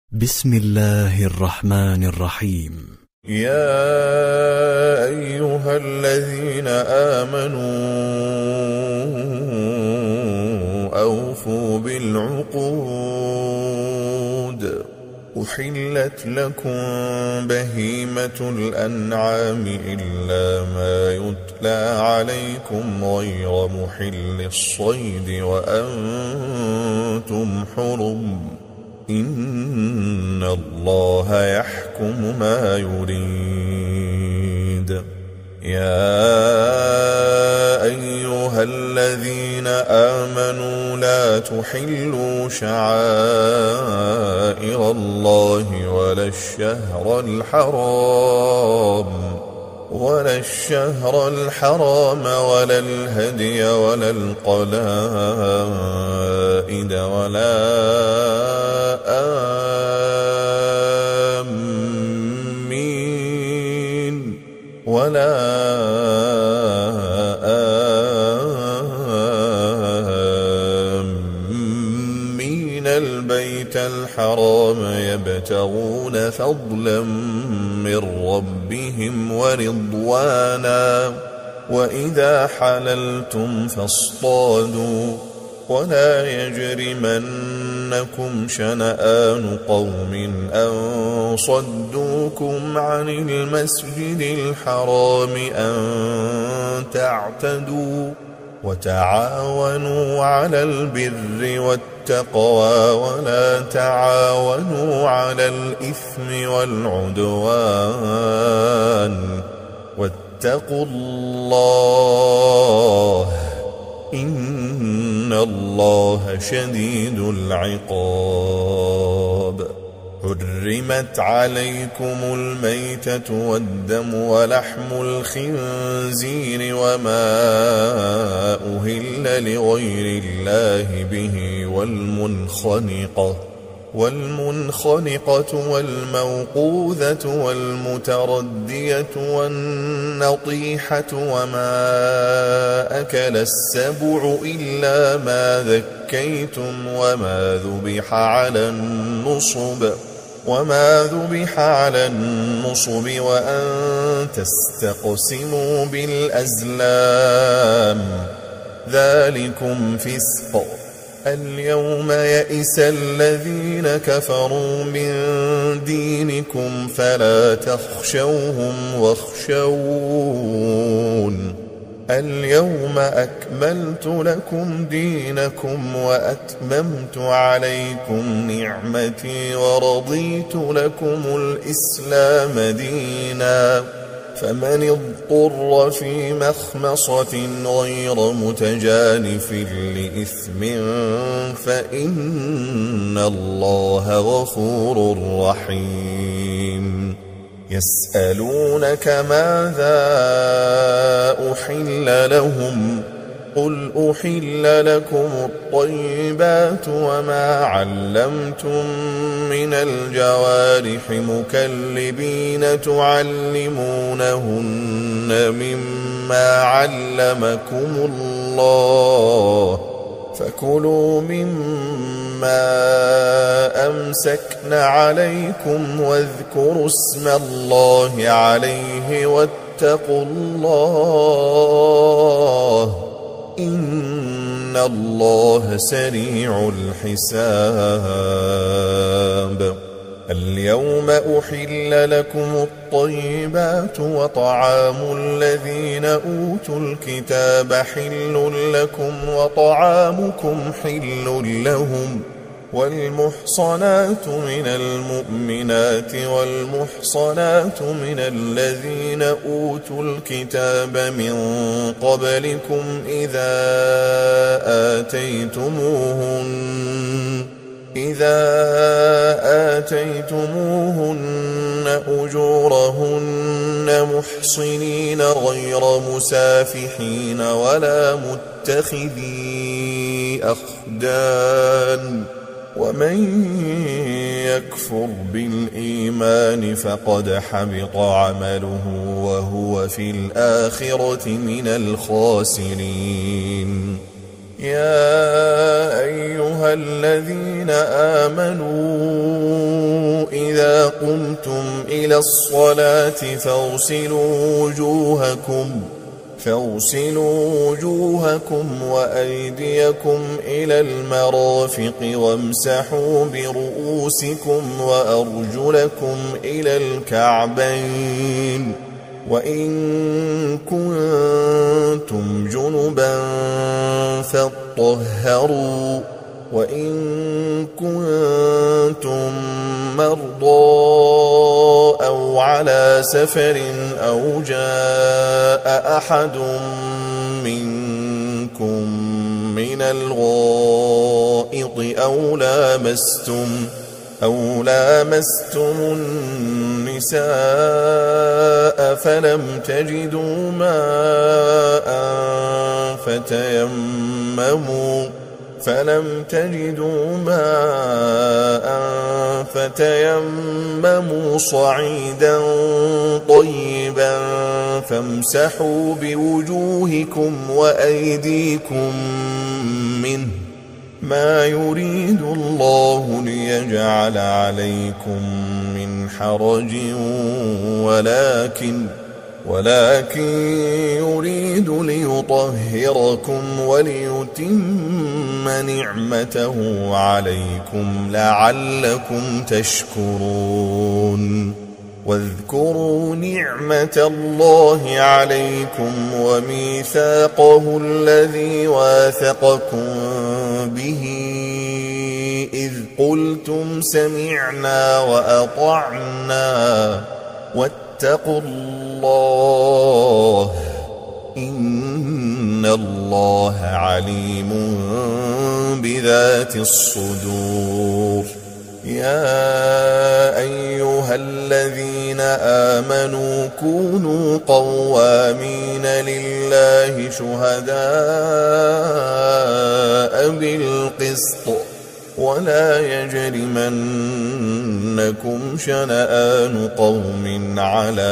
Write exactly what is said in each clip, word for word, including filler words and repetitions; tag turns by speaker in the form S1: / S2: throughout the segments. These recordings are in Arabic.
S1: بسم الله الرحمن الرحيم.
S2: يا أيها الذين آمنوا أوفوا بالعقود. أحلت لكم بهيمة الأنعام إلا ما يتلى عليكم غير محل الصيد وأنتم حرم. إن الله يحكم ما يريد. يا أيها الذين آمنوا لا تحلوا شعائر الله ولا الشهر الحرام ولا الشهر الحرام ولا الهدي ولا القلائد ولا آمين ولا آمين البيت الحرام يبتغون فضلا من ربهم ورضوانا. وإذا حللتم فاصطادوا ولا يجرمنكم شنآن قوم أن صدوكم عن المسجد الحرام أن تعتدوا. وتعاونوا على البر والتقوى ولا تعاونوا على الإثم والعدوان. واتقوا الله إن الله شديد العقاب. حرمت عليكم الميتة والدم ولحم الخنزير وما أهل لغير الله به والمنخنقة والمنخنقة والموقوذة والمتردية والنطيحة وما أكل السبع إلا ما ذكيتم وما ذبح على النصب وما ذبح على النصب وأن تستقسموا بالأزلام ذلكم فسق. اليوم يئس الذين كفروا من دينكم فلا تخشوهم واخشون. اليوم أكملت لكم دينكم وأتممت عليكم نعمتي ورضيت لكم الإسلام دينا. فمن اضطر في مخمصة غير متجانف لإثم فإن الله غفور رحيم. يسألونك ماذا أحل لهم قل أحل لكم الطيبات وما علمتم من الجوارح مكلبين تعلمونهن مما علمكم الله فكلوا مما أمسكن عليكم واذكروا اسم الله عليه واتقوا الله إن الله سريع الحساب. اليوم أحل لكم الطيبات وطعام الذين أوتوا الكتاب حل لكم وطعامكم حل لهم. والمحصنات من المؤمنات والمحصنات من الذين أوتوا الكتاب من قبلكم إذا آتيتموهن إذا آتيتموهن أجورهن محصنين غير مسافحين ولا متخذي أخدان. ومن يكفر بالإيمان فقد حبط عمله وهو في الآخرة من الخاسرين. يا أيها الذين آمنوا قمتم إلى الصلاة فاغسلوا وجوهكم فاغسلوا وجوهكم وأيديكم إلى المرافق وامسحوا برؤوسكم وأرجلكم إلى الكعبين وإن كنتم جنبا فاطهروا وإن كنتم مرضى أو على سفر أو جاء أحد منكم من الغائط أو لامستم أو لامستم النساء فلم تجدوا ماء فتيمموا فلم تجدوا ماء فتيمموا صعيدا طيبا فامسحوا بوجوهكم وأيديكم منه ما يريد الله ليجعل عليكم من حرج ولكن ولكن يريد ليطهركم وليتم نعمته عليكم لعلكم تشكرون واذكروا نعمة الله عليكم وميثاقه الذي واثقكم به إذ قلتم سمعنا وأطعنا واتقوا الله إن الله عليم بذات الصدور يا أيها الذين آمنوا كونوا قوامين لله شهداء بالقسط ولا يجرمنكم شنآن قوم على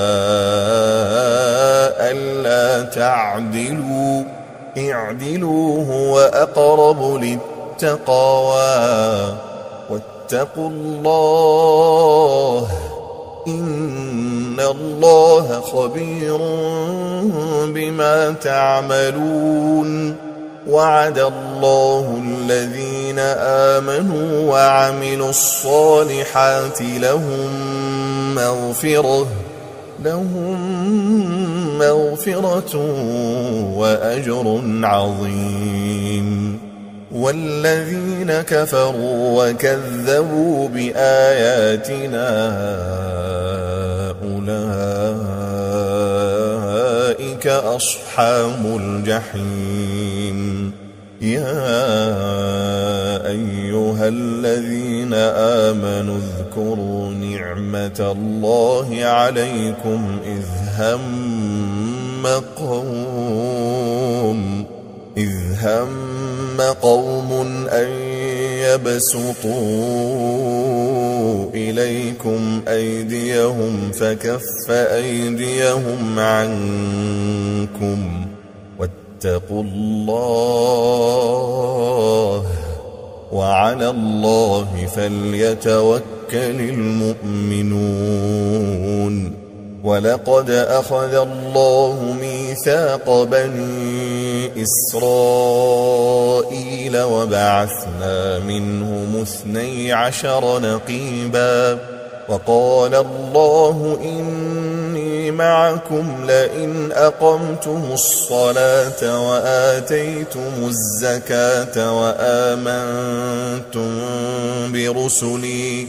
S2: ألا تعدلوا اعدلوا هو أقرب للتقوى واتقوا الله إن الله خبير بما تعملون وعد الله الذين آمنوا وعملوا الصالحات لهم مغفرة لهم مغفرة وأجر عظيم والذين كفروا وكذبوا بآياتنا أولئك أصحاب الجحيم يا أيها الذين آمنوا اذكروا نعمة الله عليكم إذ هم قوم إذ هم قوم أن يبسطوا إليكم أيديهم فكف أيديهم عنكم واتقوا الله وعلى الله فليتوكل المؤمنون ولقد أخذ الله ميثاق بني إسرائيل وبعثنا منهم اثني عشر نقيبا وقال الله إني معكم لئن أقمتم الصلاة وآتيتم الزكاة وآمنتم برسلي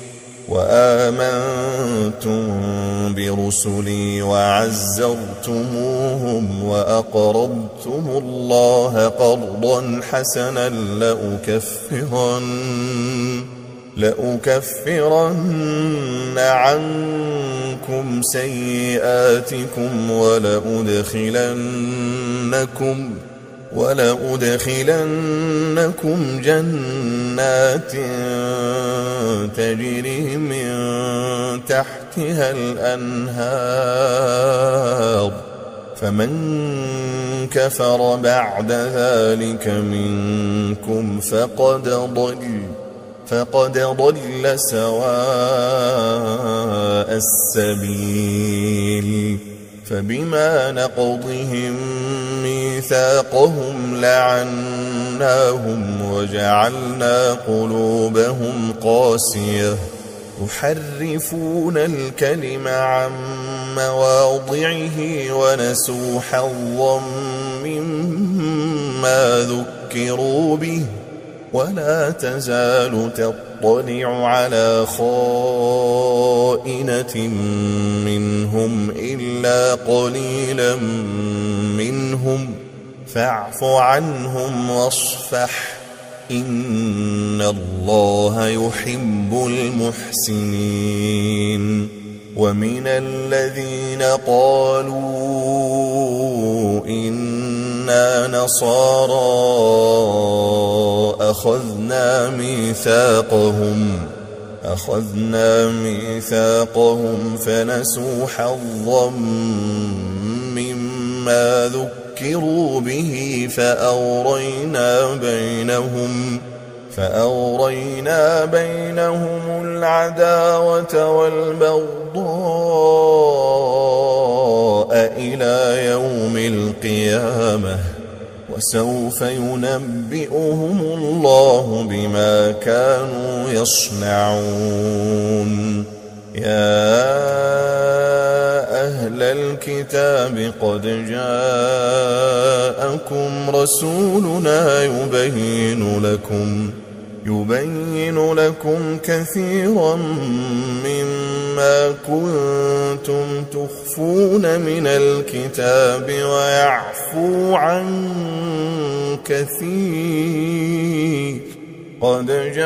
S2: وآمنتم برسلي وعزرتموهم وأقرضتم الله قرضا حسنا لأكفرن لأكفرن عنكم سيئاتكم ولأدخلنكم ولأدخلنكم جنات تجري من تحتها الأنهار فمن كفر بعد ذلك منكم فقد ضل فقد ضل سواء السبيل فبما نقضهم ميثاقهم لعناهم وجعلنا قلوبهم قاسية يحرفون الكلم عن مواضعه ونسوا حظا مما ذكروا به ولا تزال تطلع على خائنة منهم إلا قليلا منهم فاعف عنهم واصفح إن الله يحب المحسنين ومن الذين قالوا إنا نصارى أخذنا ميثاقهم أخذنا ميثاقهم فنسوا حظا مما ذكروا به فأغرينا بينهم فأغرينا بينهم العداوة والبغضاء إلى يوم القيامة وسوف ينبئهم الله بما كانوا يصنعون يا أهل الكتاب قد جاءكم رسولنا يبين لكم يبين لكم كثيرا مما كنتم تخفون من الكتاب ويعفو عن كثير قد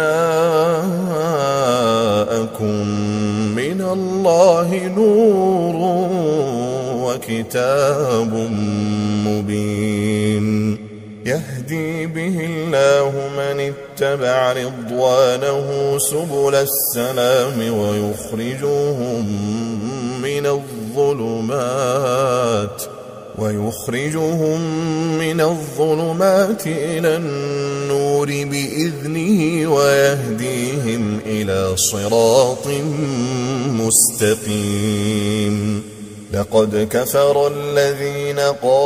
S2: جاءكم من الله نور وكتاب مبين يهدي به الله من اتبع رضوانه سبل السلام ويخرجهم من الظلمات ويخرجهم من الظلمات إلى النور بإذنه ويهديهم إلى صراط مستقيم لقد كفر الذين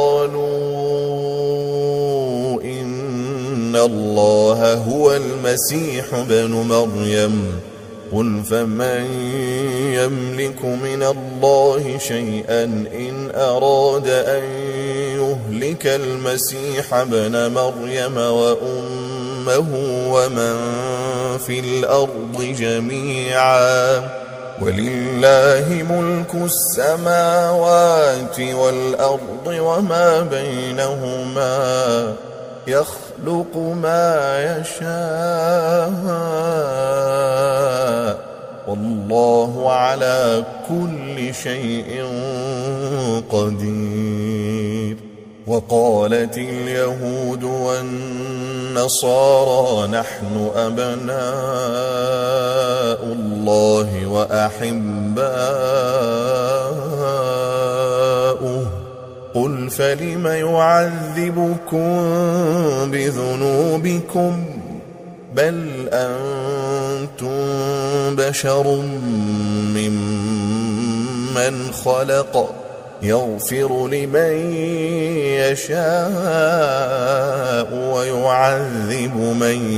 S2: قالوا إن الله هو المسيح ابن مريم قل فمن يملك من الله شيئا إن أراد أن يهلك المسيح ابن مريم وأمه ومن في الأرض جميعا ولله ملك السماوات والأرض وما بينهما يخلق ما يشاء والله على كل شيء قدير وقالت اليهود والنصارى نحن أبناء الله وأحباؤه قل فلم يعذبكم بذنوبكم بل أنتم بشر ممن خلق يغفر لمن يشاء ويعذب من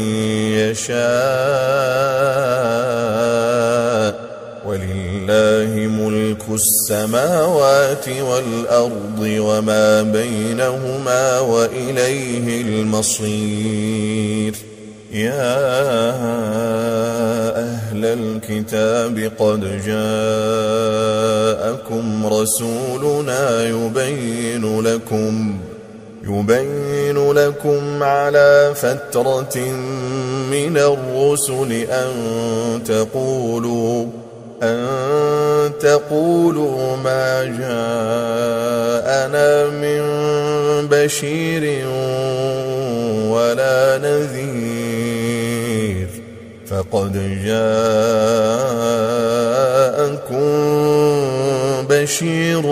S2: يشاء ولله ملك السماوات والأرض وما بينهما وإليه المصير يا أهل الكتاب قد جاءكم رسولنا يبين لكم يبين لكم على فترة من الرسل أن تقولوا أن تقولوا ما جاءنا من بشير ولا نذير فقد جاءكم بشير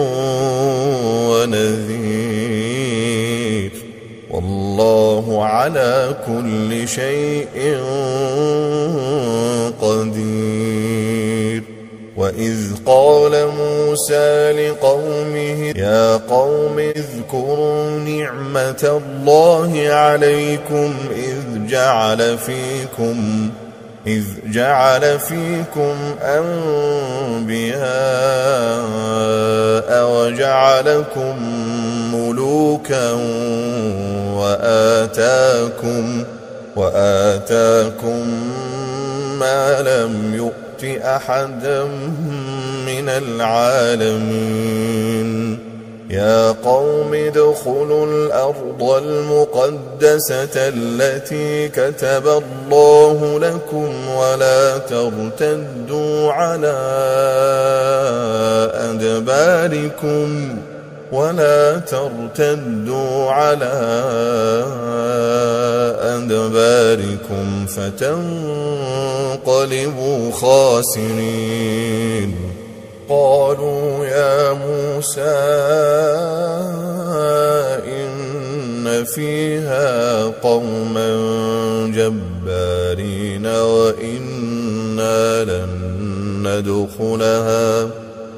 S2: ونذير والله على كل شيء وإذ قال موسى لقومه يا قوم اذكروا نعمة الله عليكم إذ جعل فيكم إذ جعل فيكم أنبياء وجعلكم ملوكا وآتاكم وآتاكم ما لم يؤت أحدا من العالمين يا قوم ادخلوا الأرض المقدسة التي كتب الله لكم ولا ترتدوا على أدباركم ولا ترتدوا على أدباركم فتنقلبوا خاسرين قالوا يا موسى إن فيها قوما جبارين وإنا لن ندخلها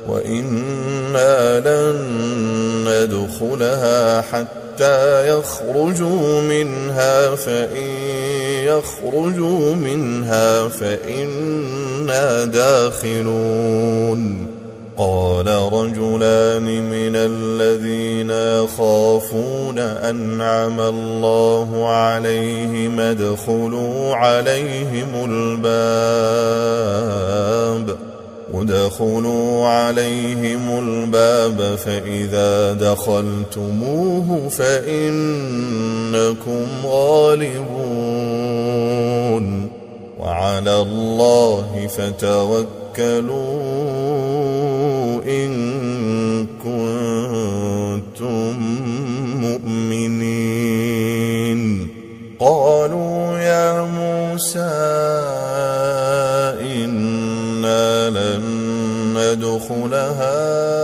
S2: وإنا لن ندخلها حتى يخرجوا منها فإن يخرجوا منها فإنا داخلون قال رجلان من الذين يخافون أنعم الله عليهم ادخلوا عليهم الباب ادخلوا عليهم الباب فإذا دخلتموه فإنكم غالبون وعلى الله فتوكلوا إن كنتم مؤمنين قالوا يا موسى إنا لن ندخلها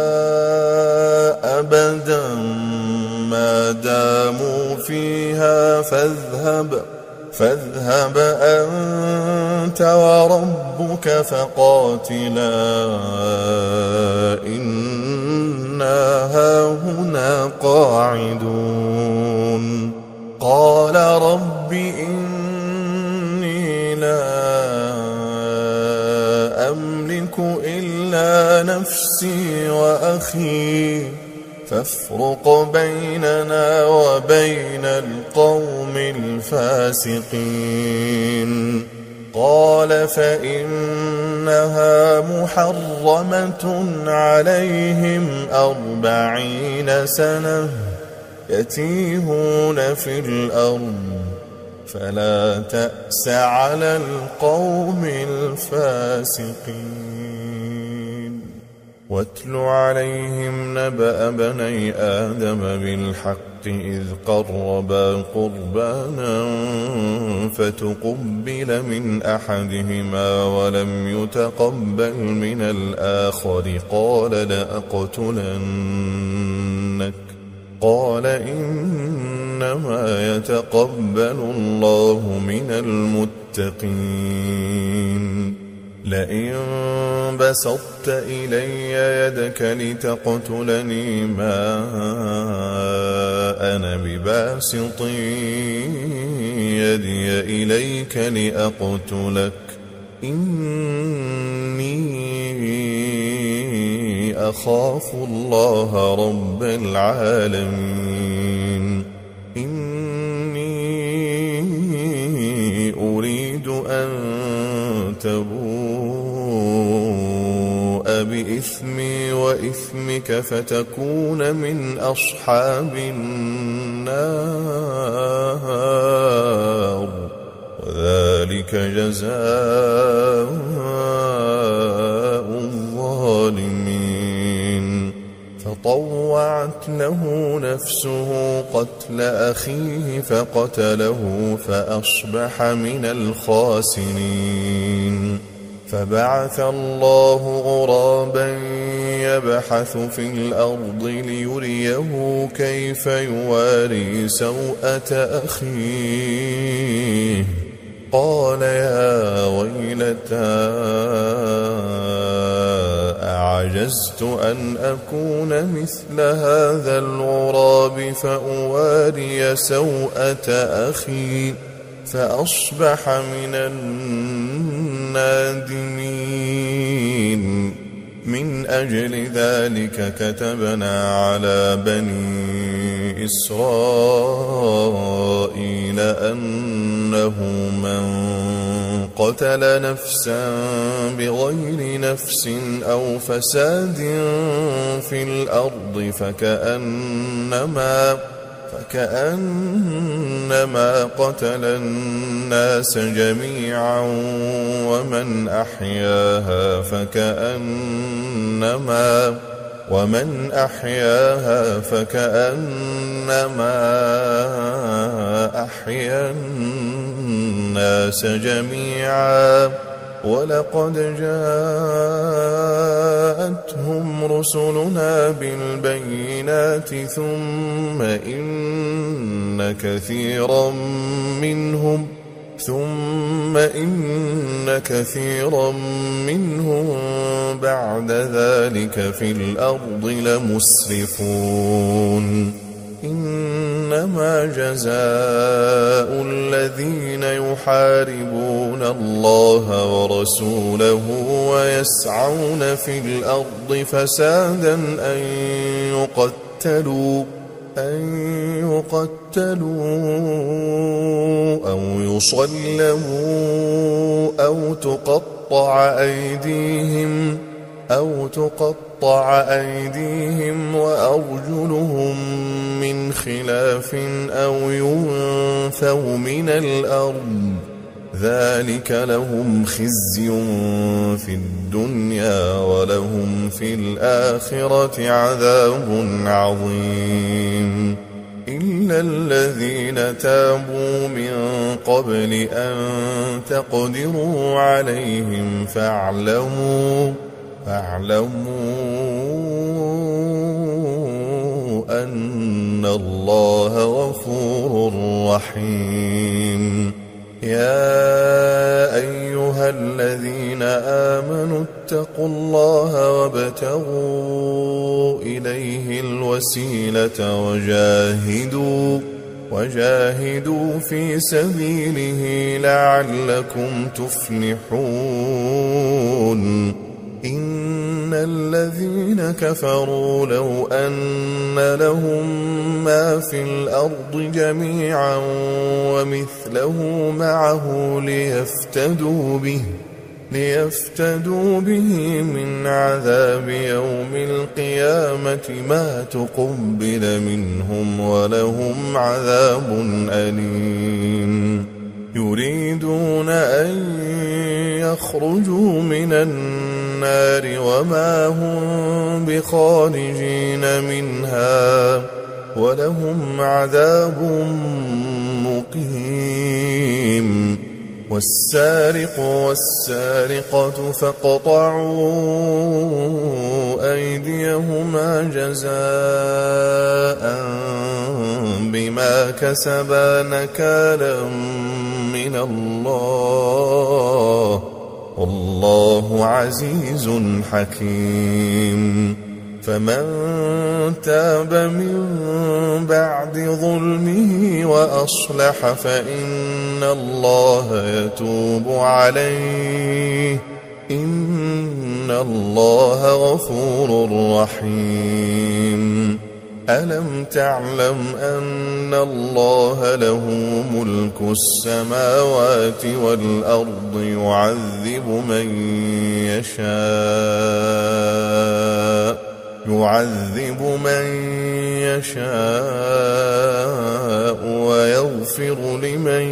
S2: أبدا ما داموا فيها فاذهب فاذهب أنت وربك فقاتلا إنا هاهنا قاعدون قال رب إني لا أملك إلا نفسي وأخي فافرق بيننا وبين القوم الفاسقين قال فإنها محرمة عليهم أربعين سنة يتيهون في الأرض فلا تأس على القوم الفاسقين واتل عليهم نبأ بني آدم بالحق إذ قربا قربانا فتقبل من أحدهما ولم يتقبل من الآخر قال لأقتلنك قال إنما يتقبل الله من المتقين لئن بسطت إلي يدك لتقتلني ما أنا بباسط يدي إليك لأقتلك إني أخاف الله رب العالمين إني أريد أن تبوء بإثمي وإثمك فتكون من أصحاب النار وذلك جزاء الظالمين فطوعت له نفسه قتل أخيه فقتله فأصبح من الخاسرين فبعث الله غرابا يبحث في الأرض ليريه كيف يواري سوءة أخيه قال يا ويلتى أعجزت أن أكون مثل هذا الغراب فأواري سوءة أخي فأصبح من النادمين. من أجل ذلك كتبنا على بني إسرائيل أنه من قتل نفسا بغير نفس أو فساد في الأرض فكأنما فكأنما قتل الناس جميعا ومن أحياها فكأنما ومن أحياها فكأنما أحيا الناس جميعا. ولقد جاءتهم رسلنا بالبينات ثم إن كثيرا منهم ثم إن كثيرا منهم بعد ذلك في الأرض لمسرفون. إنما جزاء الذين يحاربون الله ورسوله ويسعون في الأرض فسادا أن يقتلوا أن يقتلوا أو يصلبوا أو تقطع أيديهم أو تقطع أيديهم وأرجلهم من خلاف أو ينفوا من الأرض ذلك لهم خزي في الدنيا ولهم في الآخرة عذاب عظيم. إلا الذين تابوا من قبل أن تقدروا عليهم فاعلموا فاعلموا أن الله غفور رحيم. يا أيها الذين آمنوا اتقوا الله وابتغوا إليه الوسيلة وجاهدوا وجاهدوا في سبيله لعلكم تفلحون. إن الذين كفروا لو أن لهم ما في الأرض جميعا ومثله معه ليفتدوا به ليفتدوا به من عذاب يوم القيامة ما تقبل منهم ولهم عذاب أليم. يريدون أن يخرجوا من النار وما هم بخارجين منها ولهم عذاب مقيم. والسارق والسارقة فاقطعوا أيديهما جزاء بما كسبا نكالا من الله والله عزيز حكيم. فمن تاب من بعد ظلمه وأصلح فإن الله يتوب عليه إن الله غفور رحيم. ألم تعلم أن الله له ملك السماوات والأرض يعذب من يشاء يعذب من يشاء ويغفر لمن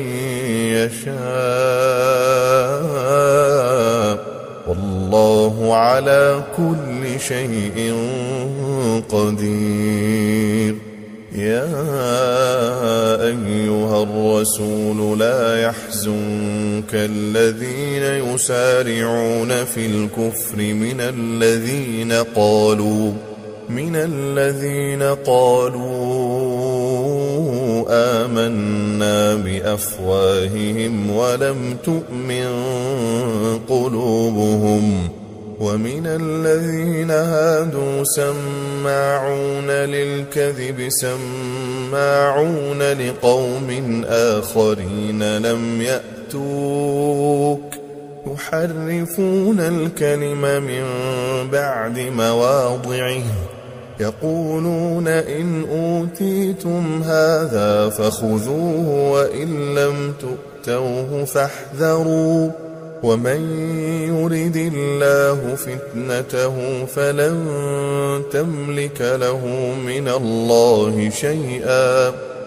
S2: يشاء والله على كل شيء قدير. يا أيها الرسول لا يحزنك الذين يسارعون في الكفر من الذين قالوا من الذين قالوا آمنا بأفواههم ولم تؤمن قلوبهم ومن الذين هادوا سماعون للكذب سماعون لقوم آخرين لم يأتوك يحرفون الكلم من بعد مواضعه يقولون إن أوتيتم هذا فخذوه وإن لم تؤتوه فاحذروا ومن يرد الله فتنته فلن تملك له من الله شيئا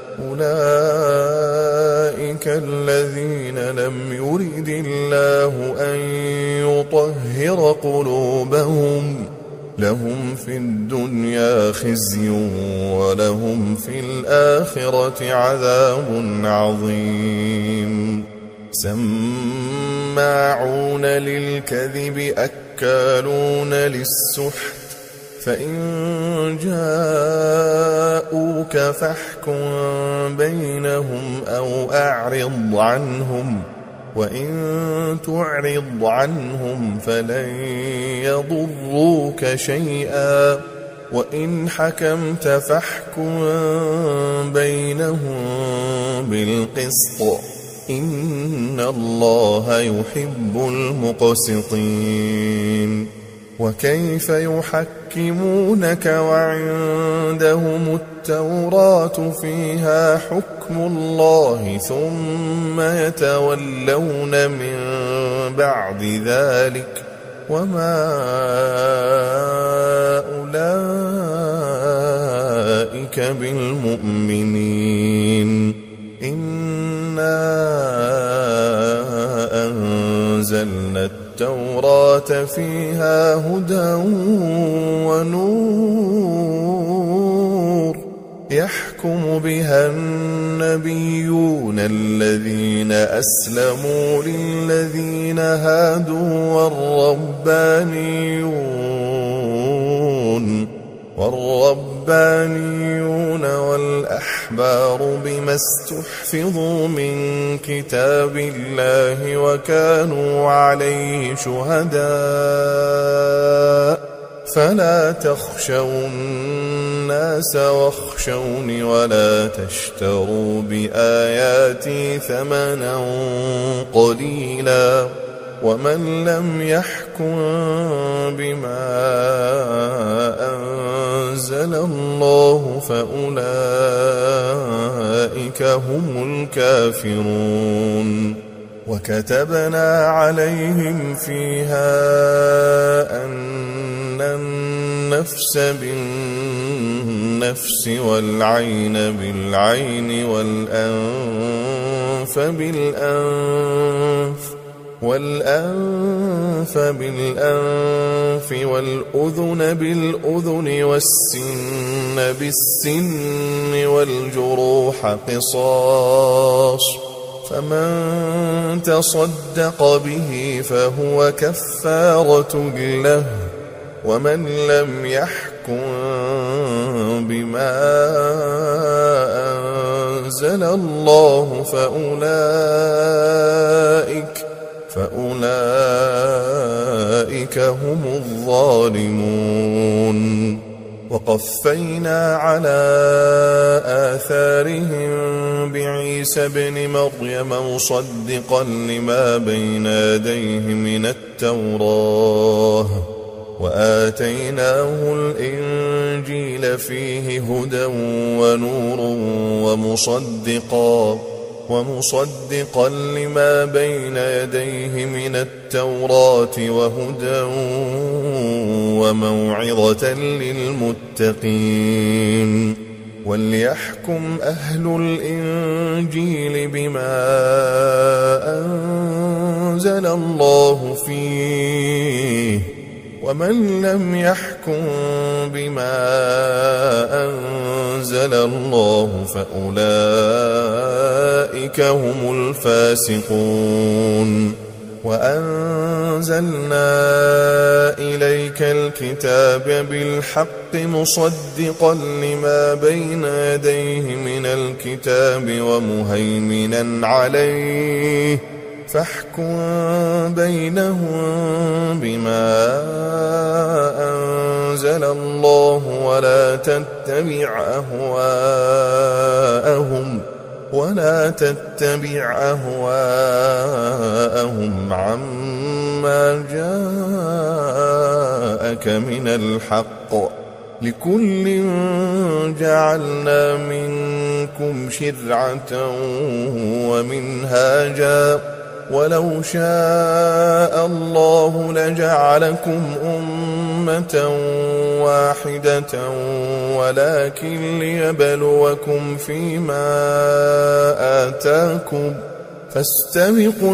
S2: أولئك الذين لم يرد الله أن يطهر قلوبهم لهم في الدنيا خزي ولهم في الآخرة عذاب عظيم سماعون للكذب أكالون للسحت فإن جاءوك فاحكم بينهم أو أعرض عنهم وإن تعرض عنهم فلن يضروك شيئا وإن حكمت فاحكم بينهم بالقسط إن الله يحب المقسطين وكيف يحكمونك وعندهم التوراة فيها حكم الله ثم يتولون من بعد ذلك وما أولئك بالمؤمنين إنا أنزلنا التوراة فيها هدى ونور يحكم بها النبيون الذين أسلموا للذين هادوا والربانيون والربانيون والأحبار بما استحفظوا من كتاب الله وكانوا عليه شهداء فلا تخشوا الناس واخشوني ولا تشتروا بآياتي ثمنا قليلا ومن لم يحكم بما أنزل الله فأولئك هم الكافرون وكتبنا عليهم فيها أن النفس بالنفس والعين بالعين والأنف بالأنف والأنف بالأنف والأذن بالأذن والسن بالسن والجروح قصاص فمن تصدق به فهو كفارة له ومن لم يحكم بما أنزل الله فأولئك فأولئك هم الظالمون وقفينا على آثارهم بعيسى ابن مريم مصدقا لما بين يديه من التوراة وآتيناه الإنجيل فيه هدى ونور ومصدقا ومصدقا لما بين يديه من التوراة وهدى وموعظة للمتقين وليحكم أهل الإنجيل بما أنزل الله فيه ومن لم يحكم بما أنزل الله فأولئك هم الفاسقون وأنزلنا إليك الكتاب بالحق مصدقا لما بين يديه من الكتاب ومهيمنا عليه فاحكم بينهم بما أنزل الله ولا تتبع أهواءهم ولا تتبع أهواءهم عما جاءك من الحق، لكل جعلنا منكم شرعة ومنهاجا، ولو شاء الله لجعلكم أمة واحدة ولكن ليبلوكم فيما آتاكم، فاستبقوا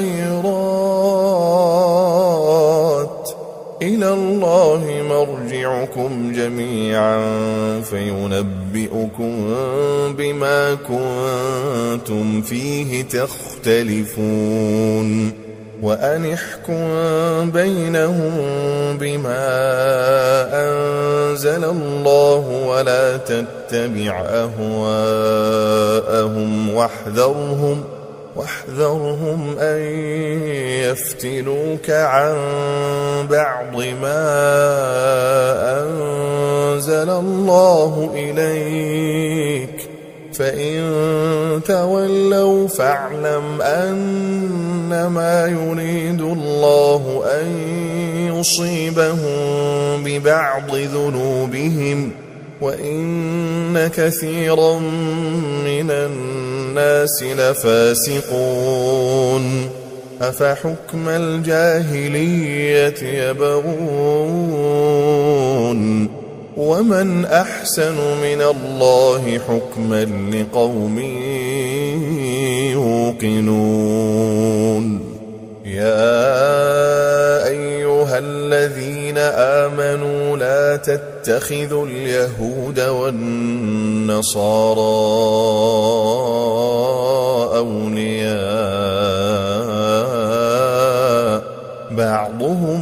S2: الخيرات، إلى الله مرجعكم جميعا فينبئكم بما كنتم فيه تختلفون. وأن احكم بينهم بما أنزل الله ولا تتبع أهواءهم واحذرهم واحذرهم أن يفتنوك عن بعض ما أنزل الله إليك، فإن تولوا فاعلم أنما يريد الله أن يصيبهم ببعض ذنوبهم، وإن كثيرا من الناس لفاسقون. أفحكم الجاهلية يبغون ومن أحسن من الله حكما لقوم يوقنون. يا أيها الذين آمنوا لا تتخذوا اليهود والنصارى أولياء بعضهم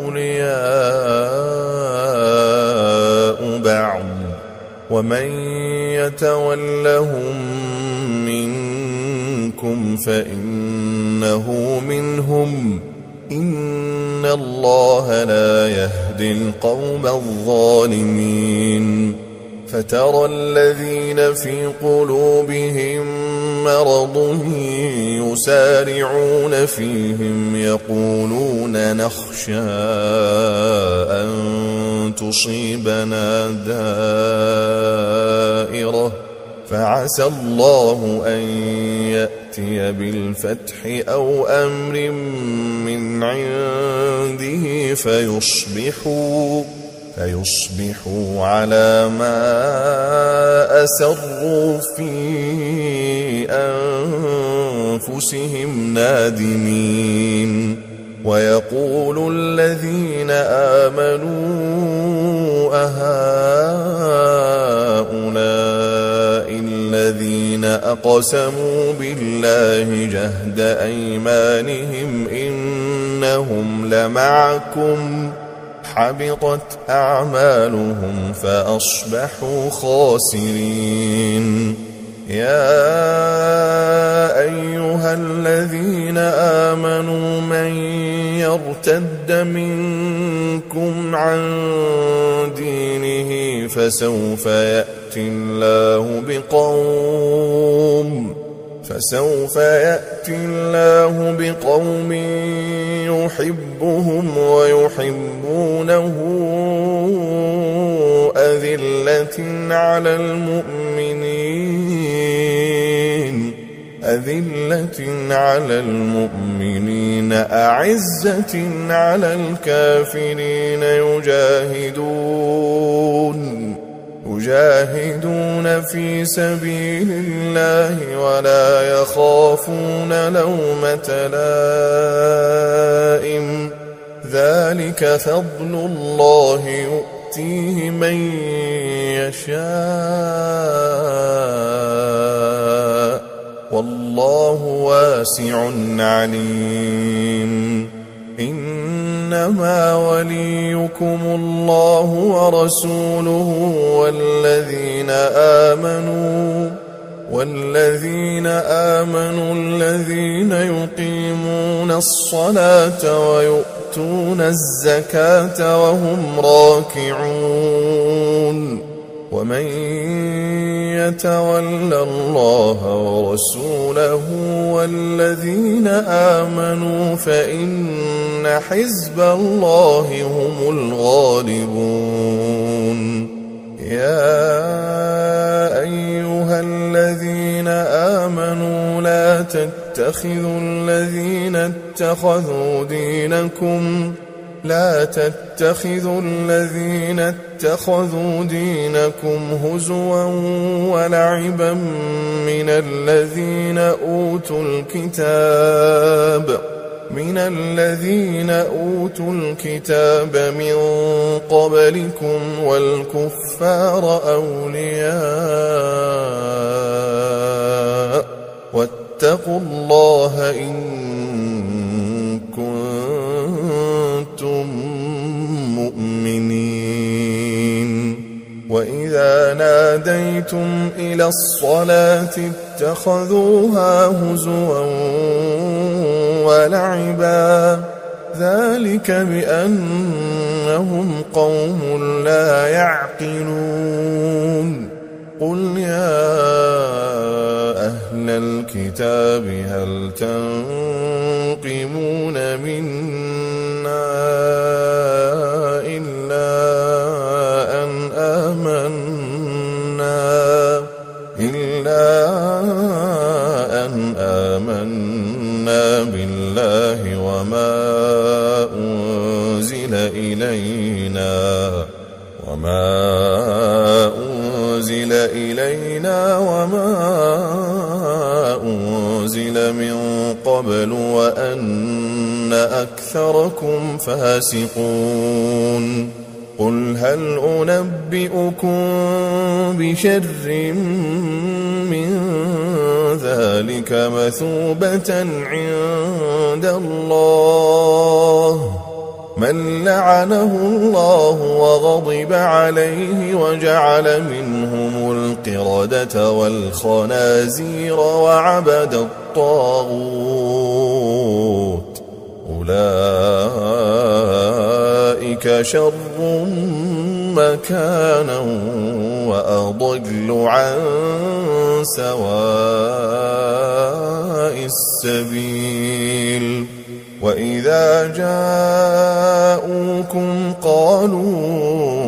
S2: أولياء بعض، ومن يتولهم منكم فإنه منهم، إن الله لا يهدي القوم الظالمين. فترى الذين في قلوبهم مرض يسارعون فيهم يقولون نخشى أن تصيبنا دائرة، فعسى الله أن يأتي بالفتح أو أمر من عنده فيصبحوا فيصبحوا على ما أسروا في أنفسهم نادمين. ويقول الذين آمنوا أهؤلاء الذين أقسموا بالله جهد أيمانهم إنهم لمعكم حبطت أعمالهم فأصبحوا خاسرين. يا أيها الذين آمنوا من يرتد منكم عن دينه فسوف يأتي الله بقوم فسوف يأتي الله بقوم يحبهم ويحبونه أذلة على المؤمنين أذلة على المؤمنين أعزة على الكافرين يجاهدون يجاهدون في سبيل الله ولا يخافون لومة لائم ذلك فضل الله يؤتيه من يشاء والله واسع عليم. إنما وليكم الله ورسوله والذين آمنوا والذين آمنوا الذين يقيمون الصلاة ويؤتون الزكاة وهم راكعون ومن يتول الله ورسوله والذين آمنوا فإن حزب الله هم الغالبون يا أيها الذين آمنوا لا تتخذوا الذين اتخذوا دينكم لا تتخذوا الذين اتخذوا دينكم هزوا ولعبا من الذين أوتوا الكتاب من الذين أوتوا الكتاب من قبلكم والكفار أولياء واتقوا الله إن كنتم مؤمنين وإذا ناديتم إلى الصلاة اتخذوها هزوا ولعبا ذلك بأنهم قوم لا يعقلون قل يا أهل الكتاب هل تنقمون منا إلا أن آمنا إلا أن آمنا بالله وما أنزل إلينا وما أنزل إلينا وما أنزل من قبل وأن أكثركم فاسقون قل هل أنبئكم بشر من ذلك مثوبة عند الله من لعنه الله وغضب عليه وجعل منهم القردة والخنازير وعبد الطاغوت أولئك شر مكانا وأضل عن سواء السبيل وإذا جاءوكم قالوا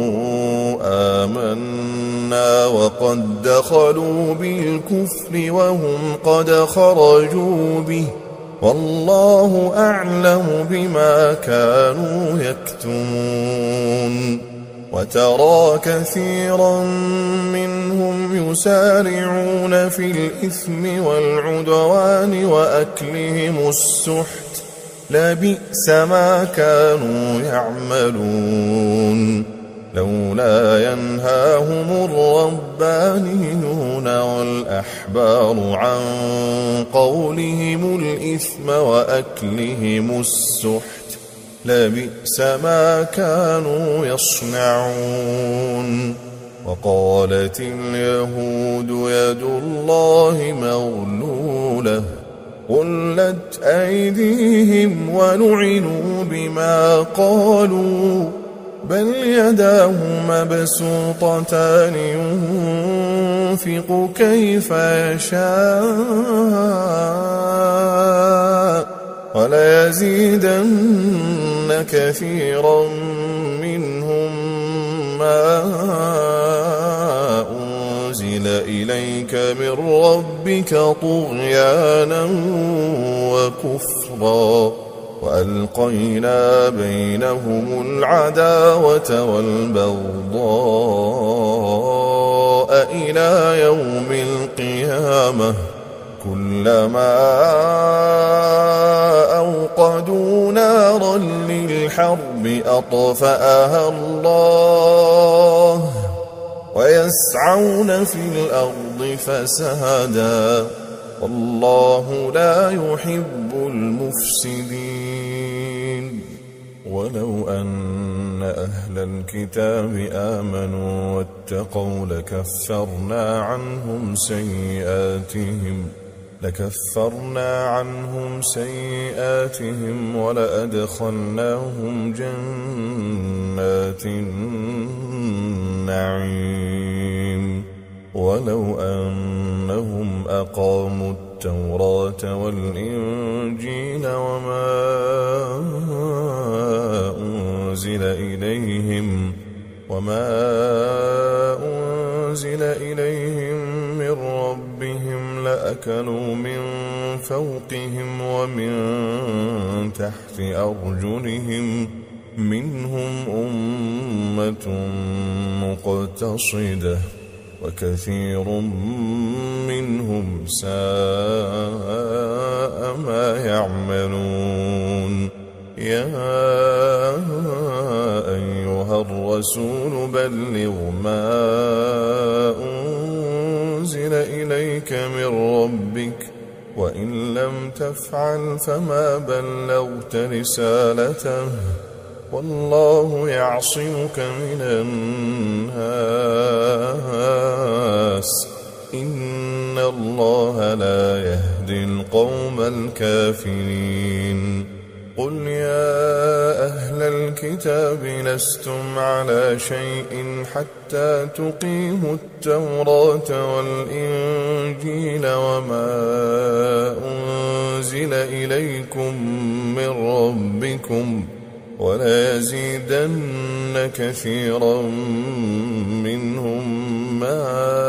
S2: آمنا وقد دخلوا بالكفر وهم قد خرجوا به والله أعلم بما كانوا يكتمون وترى كثيرا منهم يسارعون في الإثم والعدوان وأكلهم السحت لبئس ما كانوا يعملون لولا ينهاهم الربانيون والأحبار عن قولهم الإثم وأكلهم السحت لبئس ما كانوا يصنعون وقالت اليهود يد الله مغلولة غلت أيديهم ولعنوا بما قالوا بل يداه مبسوطتان ينفق كيف يشاء وليزيدن كثيرا منهم ما أنزل إليك من ربك طغيانا وكفرا وألقينا بينهم العداوة والبغضاء إلى يوم القيامة كلما أوقدوا نارا للحرب أطفأها الله ويسعون في الأرض فسادا والله لا يحب المفسدين ولو أن أهل الكتاب آمنوا واتقوا لكفرنا عنهم سيئاتهم لكفرنا عنهم سيئاتهم ولأدخلناهم جنات النعيم ولو أنهم أقاموا التوراة والإنجيل وما أنزل إليهم وما أنزل إليهم من ربهم لأكلوا من فوقهم ومن تحت أرجلهم منهم أمة مقتصدة وكثير منهم ساء ما يعملون يا أيها الرسول بلغ ما أنزل إليك من ربك وإن لم تفعل فما بلغت رسالته والله يعصمك من الناس إن الله لا يهدي القوم الكافرين قل يا أهل الكتاب لستم على شيء حتى تقيموا التوراة والإنجيل وما أنزل إليكم من ربكم وليزيدن كثيرا منهم ما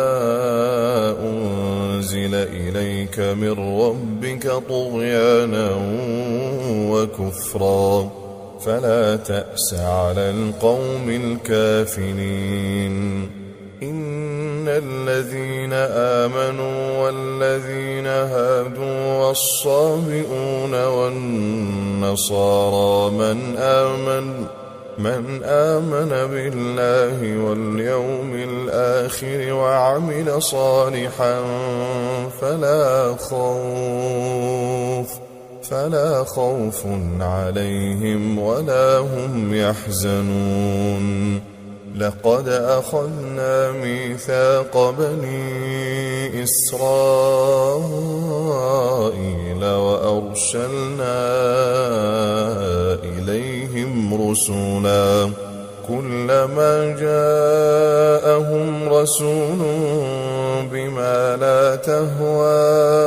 S2: أنزل إليك من ربك طغيانا وكفرا فلا تأس على القوم الكافرين إن الذين آمنوا والذين هادوا والصابئون والنصارى من آمن من آمن بالله واليوم الآخر وعمل صالحا فلا خوف فلا خوف عليهم ولا هم يحزنون لقد أخذنا ميثاق بني إسرائيل وأرسلنا إليهم رسلا كلما جاءهم رسول بما لا تهوى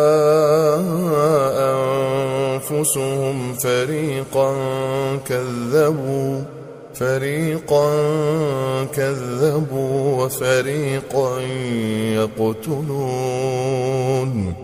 S2: أنفسهم فريقا كذبوا فريقا كذبوا وفريقا يقتلون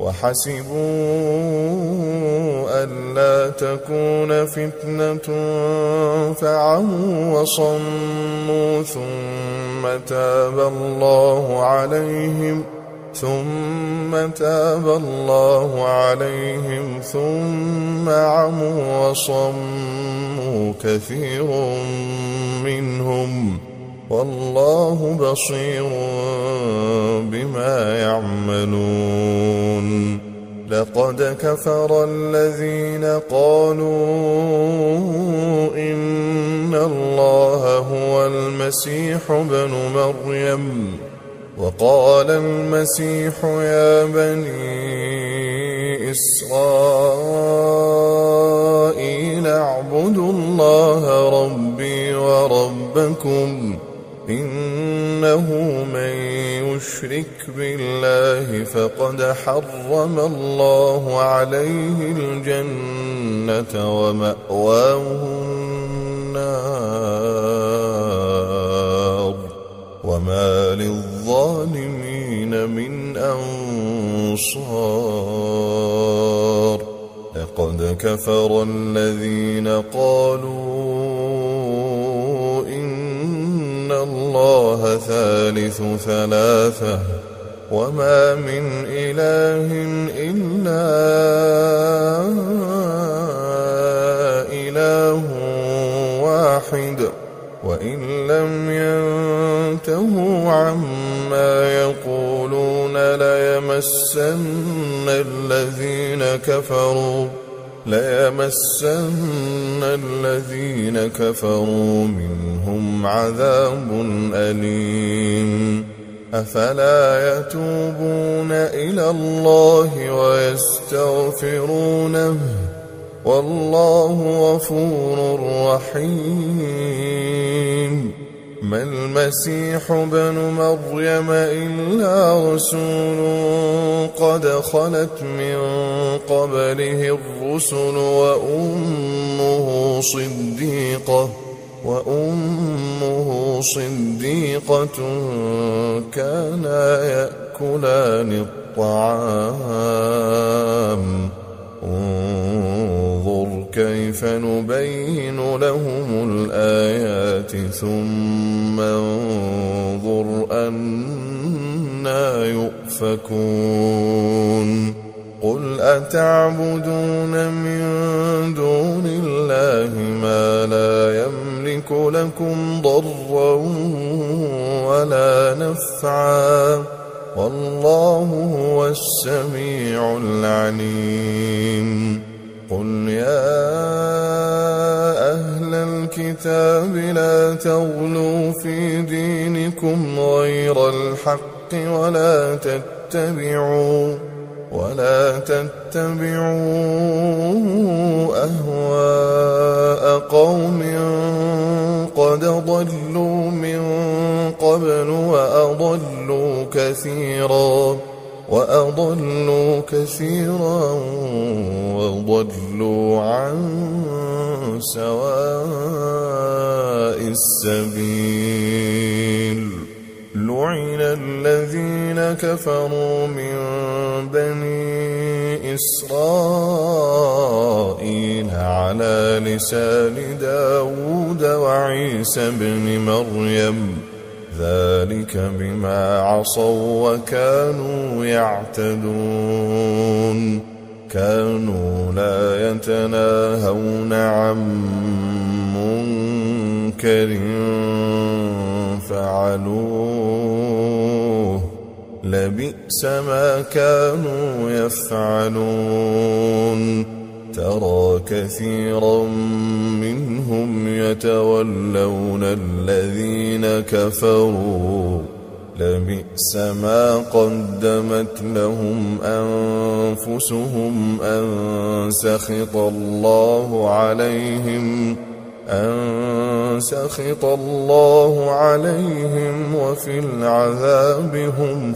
S2: وحسبوا ألا تكون فتنة فعموا وصموا ثم تاب الله عليهم ثم تاب الله عليهم ثم عموا وصموا كثير منهم والله بصير بما يعملون لقد كفر الذين قالوا إن الله هو المسيح ابن مريم وقال المسيح يا بني إسرائيل اعبدوا الله ربي وربكم إنه من يشرك بالله فقد حرم الله عليه الجنة ومأواه النار وما للظالمين من أنصار لقد كفر الذين قالوا إن الله ثالث ثلاثة وما من إله إلا إله واحد وإن لم ينتهوا عما يقولون ليمسن الذين كفروا ليمسن الذين كفروا منهم عذاب أليم أفلا يتوبون إلى الله ويستغفرونه والله غفور رحيم ما المسيح ابن مريم إلا رسول قد خلت من قبله الرسل وأمه صديقة وأمه صديقة كانا يأكلان الطعام انظر كيف نبين لهم الآيات ثم انظر أنى يؤفكون قل أتعبدون من دون الله ما لا يملك لكم ضرا ولا نفعا والله هو السميع العليم قل يا أهل الكتاب لا تغلوا في دينكم غير الحق ولا تتبعوا ولا تتبعوا أهواء قوم قد ضلوا من قبل وأضلوا كثيرا وأضلوا كثيرا وضلوا عن سواء السبيل لعن الذين كفروا من بني إسرائيل على لسان داود وعيسى بن مريم ذلك بما عصوا وكانوا يعتدون كانوا لا يتناهون عن منكر فعلوه لبئس ما كانوا يفعلون ترى كثيرا منهم يتولون الذين كفروا لبئس ما قدمت لهم أنفسهم أن سخط الله عليهم أن سخط الله عليهم وفي العذاب هم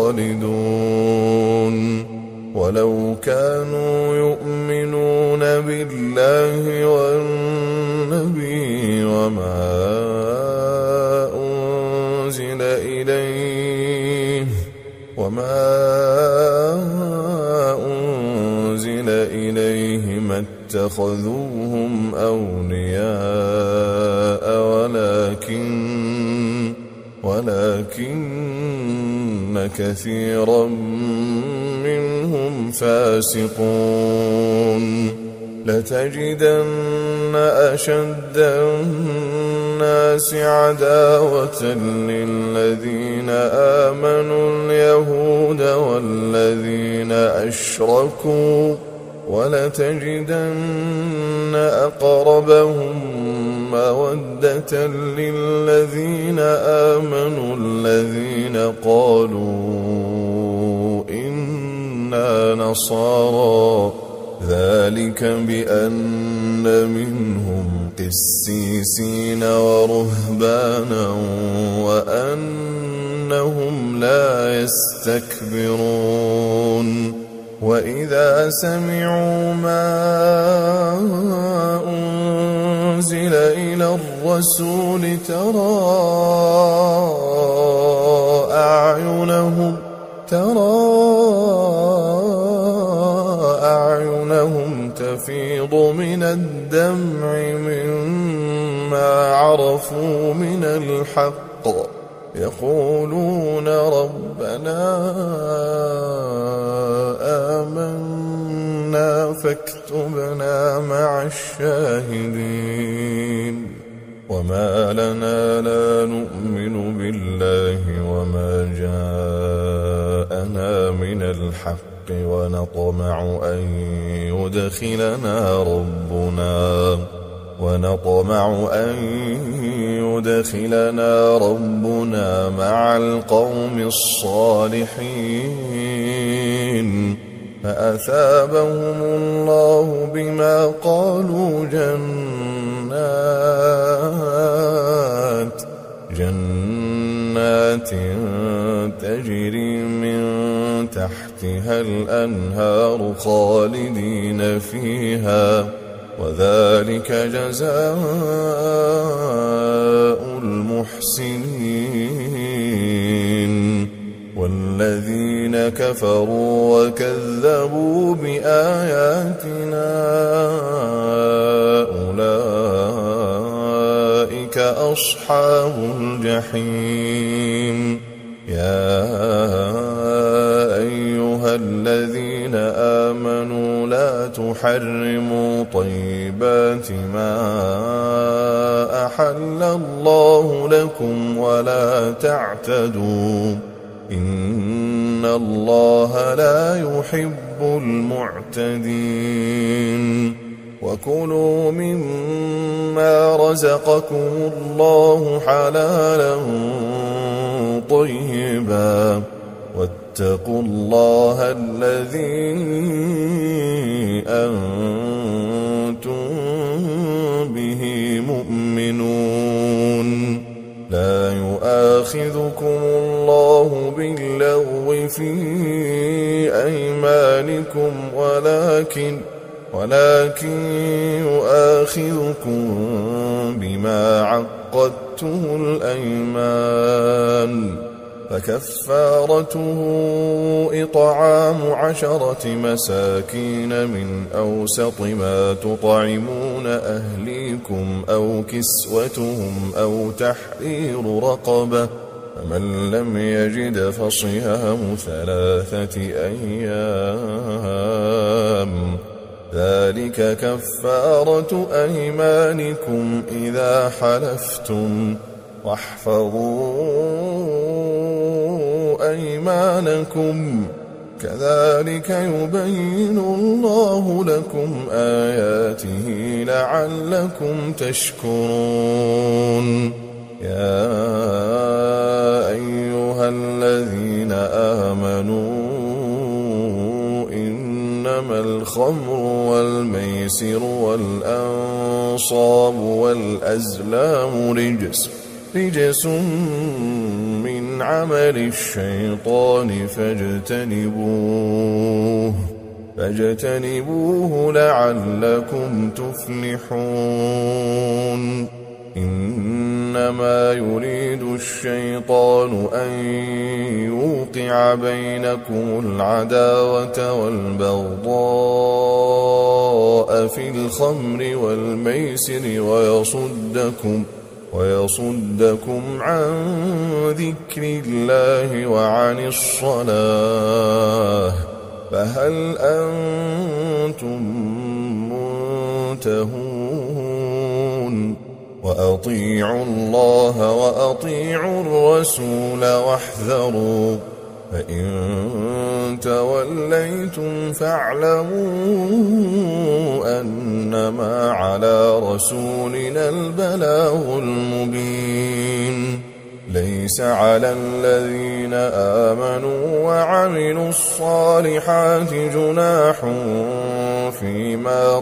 S2: خالدون ولو كانوا يؤمنون بالله والنبي وما أنزل إليه وما أنزل إليه ما اتخذوهم أولياء ولكن ولكن كثيرا منهم فاسقون لتجدن أشد الناس عداوة للذين آمنوا اليهود والذين أشركوا ولتجدن أقربهم مودة للذين آمنوا الذين قالوا إنا نصارى ذلك بأن منهم قسيسين ورهبانا وأنهم لا يستكبرون وإذا سمعوا ما أنزل إلى الرسول ترى أعينهم ترى أعينهم تفيض من الدمع مما عرفوا من الحق يقولون ربنا آمنا فاكتبنا مع الشاهدين وما لنا لا نؤمن بالله وما جاءنا من الحق ونطمع أن يدخلنا ربنا ونطمع أن يدخلنا ربنا مع القوم الصالحين فأثابهم الله بما قالوا جنات جنات تجري من تحتها الأنهار خالدين فيها وذلك جزاء المحسنين والذين كفروا وكذبوا بآياتنا أولئك أصحاب الجحيم يا أيها الذين آمنوا لا تحرموا طيبات ما أحل الله لكم ولا تعتدوا إن الله لا يحب المعتدين وكلوا مما رزقكم الله حلالا طيبا واتقوا الله الذي أنتم به مؤمنون لا يؤاخذكم الله باللغو في أيمانكم ولكن ولكن يؤاخذكم بما عقدتم الأيمان فكفارته إطعام عشرة مساكين من أوسط ما تطعمون أهليكم أو كسوتهم أو تحرير رقبة فمن لم يجد فصيام ثلاثة أيام ذلك كفارة أيمانكم إذا حلفتم واحفظوا أيمانكم كذلك يبين الله لكم آياته لعلكم تشكرون يا أيها الذين آمنوا إنما الخمر والميسر والأنصاب والأزلام رجس رجس من عمل الشيطان فاجتنبوه فاجتنبوه لعلكم تفلحون إنما يريد الشيطان أن يوقع بينكم العداوة والبغضاء في الخمر والميسر ويصدكم ويصدكم عن ذكر الله وعن الصلاة فهل أنتم منتهون وأطيعوا الله وأطيعوا الرسول واحذروا فإن توليتم فاعلموا أنما على رسولنا البلاغ المبين ليس على الذين آمنوا وعملوا الصالحات جناح فيما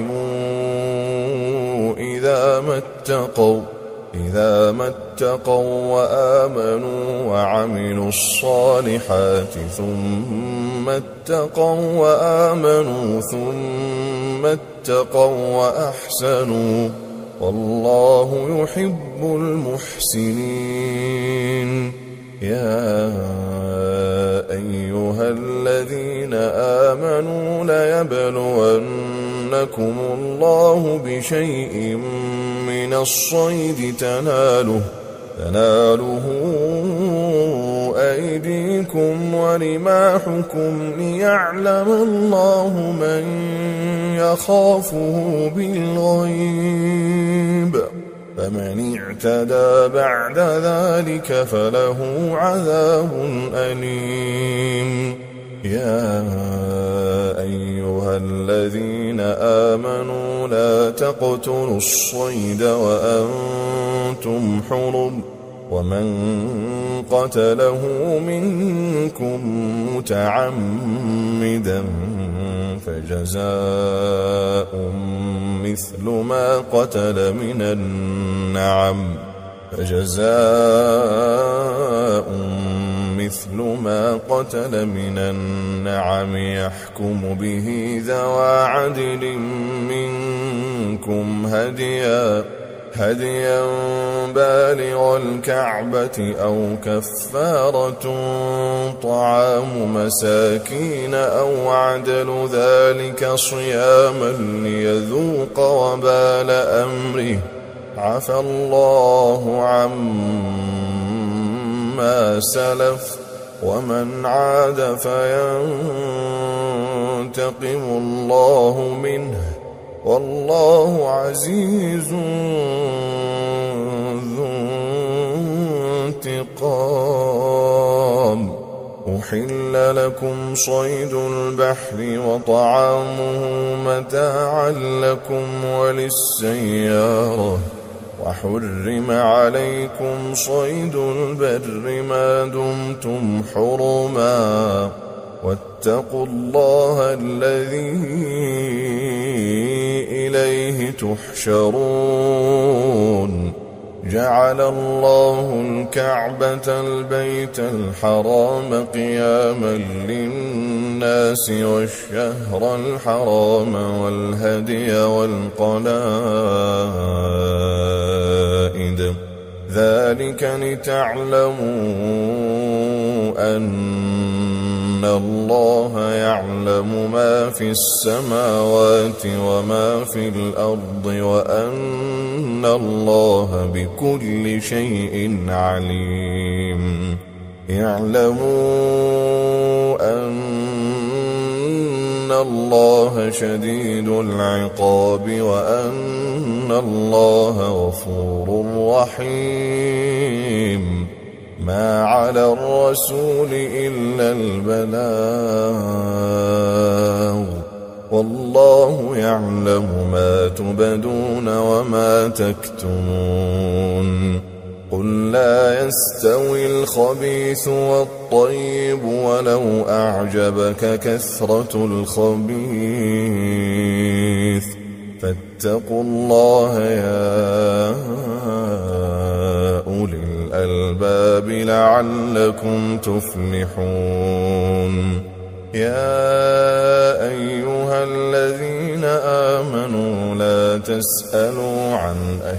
S2: طعموا إذا ما اتقوا إذا ما اتقوا وآمنوا وعملوا الصالحات ثم اتقوا وآمنوا ثم اتقوا وأحسنوا والله يحب المحسنين يا أيها الذين آمنوا ليبلونكم الله بشيء من الصيد تناله تناله أيديكم ورماحكم ليعلم الله من يخافه بالغيب فمن اعتدى بعد ذلك فله عذاب أليم يا أيها الذين آمنوا لا تقتلوا الصيد وأنتم حرم ومن قتله منكم متعمدا فجزاء مثل ما قتل من النعم فجزاء مثل ما قتل من النعم يحكم به ذوى عدل منكم هديا هديا بالغ الكعبة أو كفارة طعام مساكين أو عدل ذلك صياما ليذوق وبال أمره عفى الله عما سلف ومن عاد فينتقم الله منه والله عزيز ذو انتقام. أحل لكم صيد البحر وطعامه متاعا لكم وللسيارة وحرم عليكم صيد البر ما دمتم حرما واتقوا الله الذي إليه تحشرون. جعل الله الكعبة البيت الحرام قياما للناس والشهر الحرام والهدي والقلائد ذلك لتعلموا أن الله يعلم ما في السماوات وما في الأرض وأن الله بكل شيء عليم. اعلموا أن الله شديد العقاب وأن الله غفور رحيم. ما على الرسول إلا البلاغ والله يعلم ما تبدون وما تكتمون. قل لا يستوي الخبيث والطيب ولو أعجبك كثرة الخبيث فاتقوا الله يا أولي الألباب لعلكم تفلحون. يا أيها الذين آمنوا لا تسألوا عن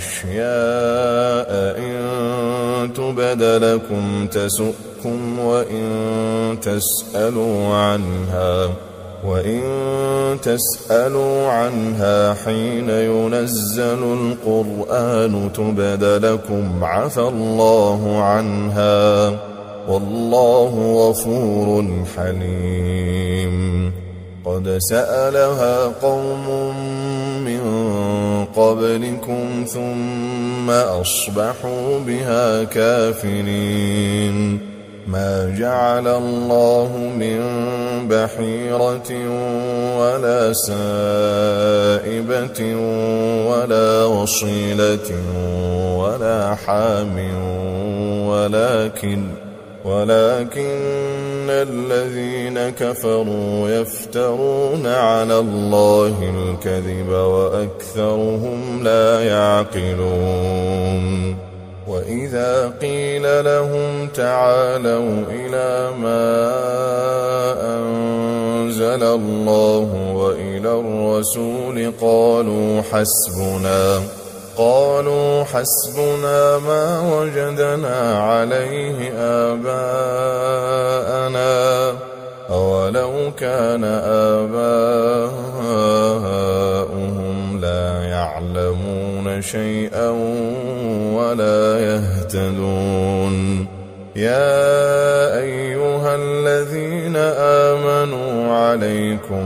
S2: أشياء إن تبد لكم تسؤكم وإن تسألوا عنها وإن تسألوا عنها حين ينزل القرآن تبد لكم عفى الله عنها والله غفور حليم. قد سألها قوم من قبلكم ثم أصبحوا بها كافرين. ما جعل الله من بحيرة ولا سائبة ولا وصيلة ولا حام ولكن ولكن الذين كفروا يفترون على الله الكذب وأكثرهم لا يعقلون. وإذا قيل لهم تعالوا إلى ما أنزل الله وإلى الرسول قالوا حسبنا قالوا حسبنا ما وجدنا عليه آباءنا أولو كان آباؤهم لا يعلمون شيئا ولا يهتدون. يا أيها الذين آمنوا عليكم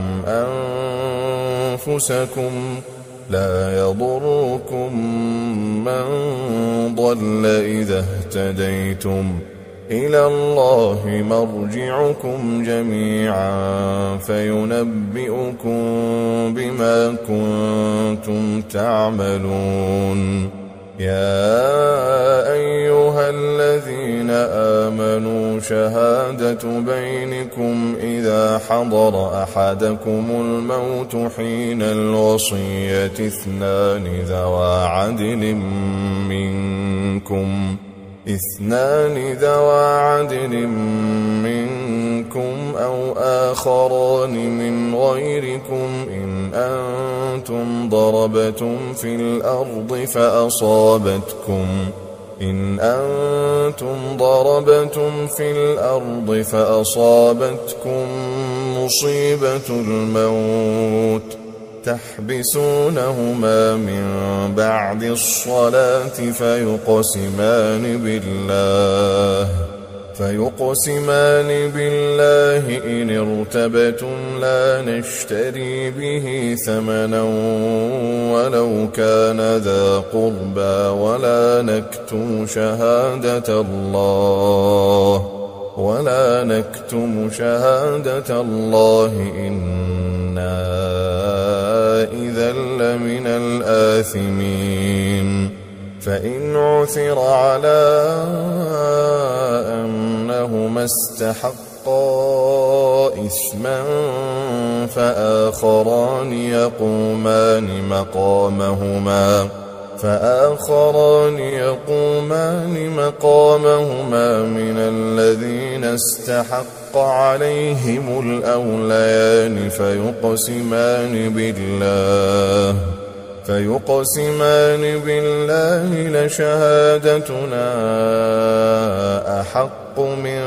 S2: أنفسكم لا يضركم من ضل إذا اهتديتم إلى الله مرجعكم جميعا فينبئكم بما كنتم تعملون. يا أيها الذين آمنوا شهادة بينكم إذا حضر أحدكم الموت حين الوصية اثنان ذوى عدل منكم اثنان ذوى عدل منكم أو آخران من غيركم إن أنتم ضربتم في الأرض فأصابتكم إن أنتم ضربتم في الأرض فأصابتكم مصيبة الموت تحبسونهما من بعد الصلاة فيقسمان بالله فيقسمان بالله إن ارتبتم لا نشتري به ثمنا ولو كان ذا قربى ولا نكتم شهادة الله ولا نكتم شهادة الله إنا إذا لمن الآثمين. فإن عثر على أنهما استحقا إثما فآخران يقومان مقامهما فآخران يقومان مقامهما من الذين استحق عليهم الأوليان فيقسمان بالله فيقسمان بالله لشهادتنا أحق من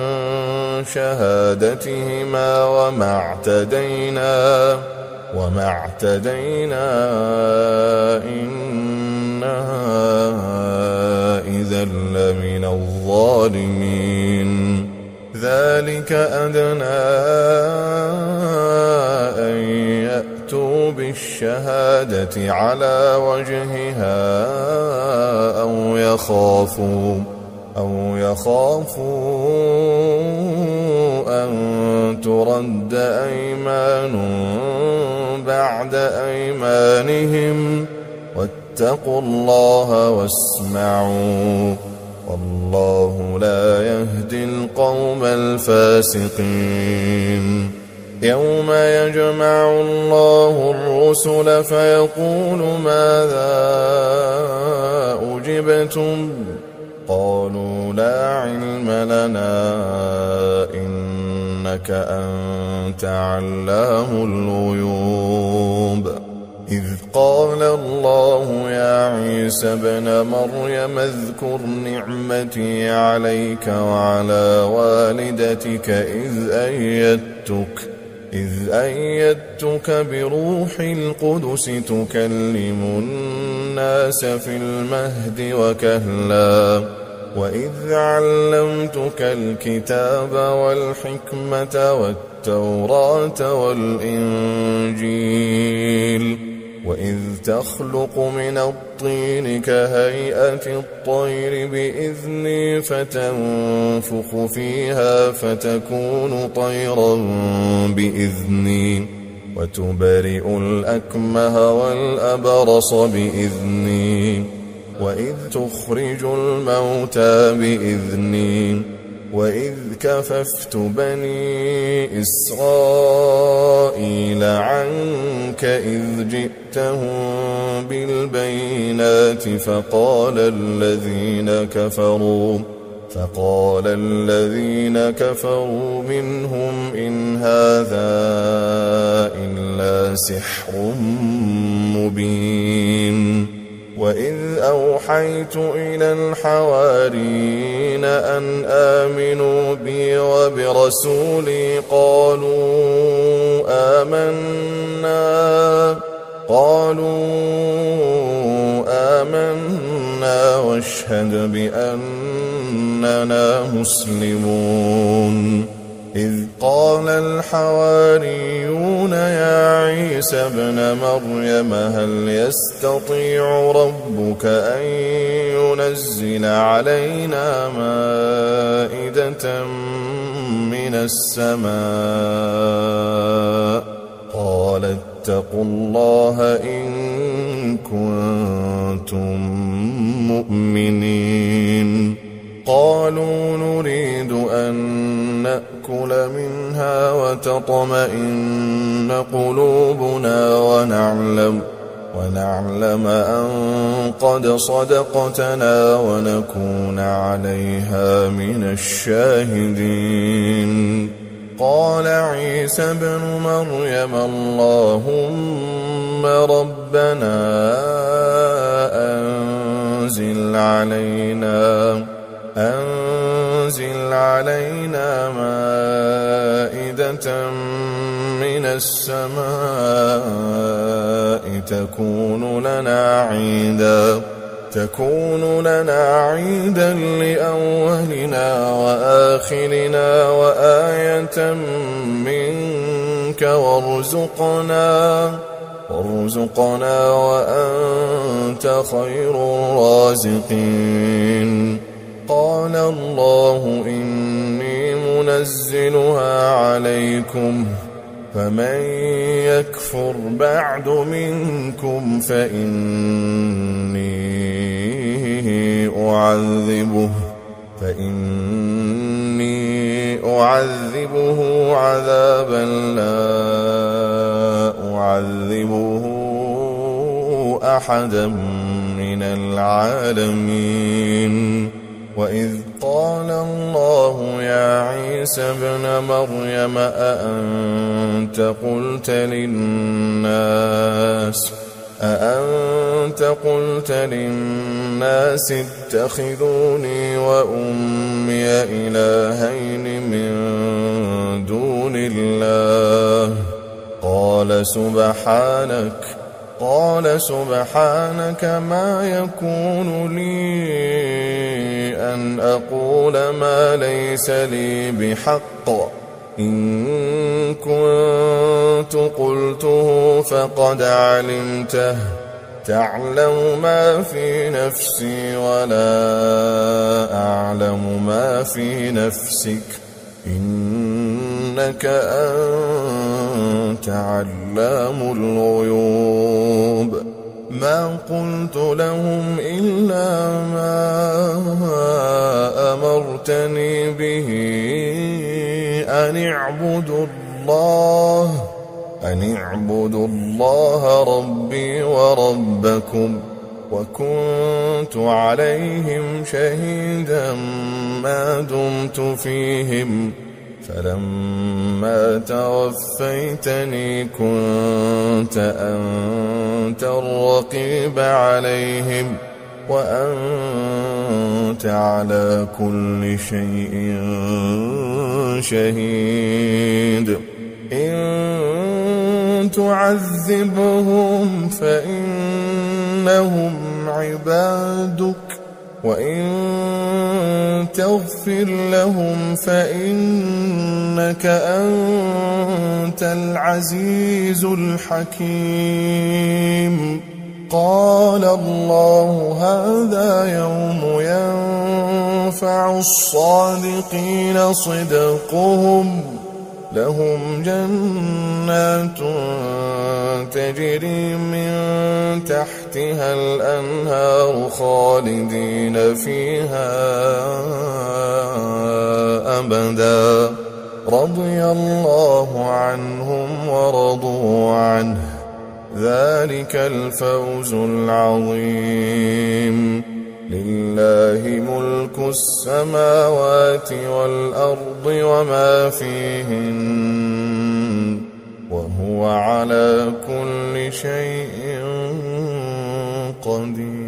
S2: شهادتهما وما اعتدينا وما اعتدينا إنا إذا لمن الظالمين. ذلك أدنى أن يأتوا بالشهادة على وجهها أو يخافوا أو يخافوا أن ترد أيمان بعد أيمانهم واتقوا الله واسمعوا والله لا يهدي القوم الفاسقين. يوم يجمع الله الرسل فيقول ماذا أجبتم قالوا لا علم لنا إنك أنت علام الغيوب. إذ قال الله يا عيسى ابن مريم اذكر نعمتي عليك وعلى والدتك إذ أيدتك إذ أيدتك بروح القدس تكلم الناس في المهد وكهلا وإذ علمتك الكتاب والحكمة والتوراة والإنجيل وإذ تخلق من الطين كهيئة الطير بإذني فتنفخ فيها فتكون طيرا بإذني وتبرئ الأكمه والأبرص بإذني وإذ تخرج الموتى بإذني وإذ كففت بني إسرائيل عنك إذ جئتهم بالبينات فقال الذين كفروا فقال الذين كفروا منهم إن هذا إلا سحر مبين. وإذ أوحيت إلى الحواريين أن آمنوا بي وبرسولي قالوا آمنا قالوا آمنا واشهد بأننا مسلمون. إذ قال الحواريون يا عيسى ابن مريم هل يستطيع ربك أن ينزل علينا مائدة من السماء قال اتقوا الله إن كنتم مؤمنين قالوا نريد أن نأكل منها وتطمئن قلوبنا ونعلم ونعلم أن قد صدقتنا ونكون عليها من الشاهدين قال عيسى ابن مريم اللهم ربنا أنزل علينا أنزل علينا مائدة من السماء تكون لنا عيدا تكون لنا عيدا لأولنا وآخرنا وآية منك وارزقنا وارزقنا وأنت خير الرازقين قال الله إني منزلها عليكم فمن يكفر بعد منكم فإني أعذبه فإني أعذبه عذابا لا أعذبه أحدا من العالمين وإذ قال الله يا عيسى ابن مريم أأنت قلت للناس أأنت قلت للناس اتخذوني وأمي إلهين من دون الله قال سبحانك قال سبحانك ما يكون لي أن أقول ما ليس لي بحق إن كنت قلته فقد علمته تعلم ما في نفسي ولا أعلم ما في نفسك إنك أنت علام الغيوب ما قلت لهم إلا ما أمرتني به أن اعبدوا الله أن اعبدوا الله ربي وربكم وكنت عليهم شهيدا ما دمت فيهم فلما توفيتني كنت أنت الرقيب عليهم وأنت على كل شيء شهيد إن تعذبهم فإنهم عبادك وإن تغفر لهم فإنك أنت العزيز الحكيم قال الله هذا يوم ينفع الصادقين صدقهم لهم جنات تجري من تحتها الأنهار خالدين فيها أبدا رضي الله عنهم ورضوا عنه ذلك الفوز العظيم لله ملك السماوات والأرض وما فيهن وهو على كل شيء قدير.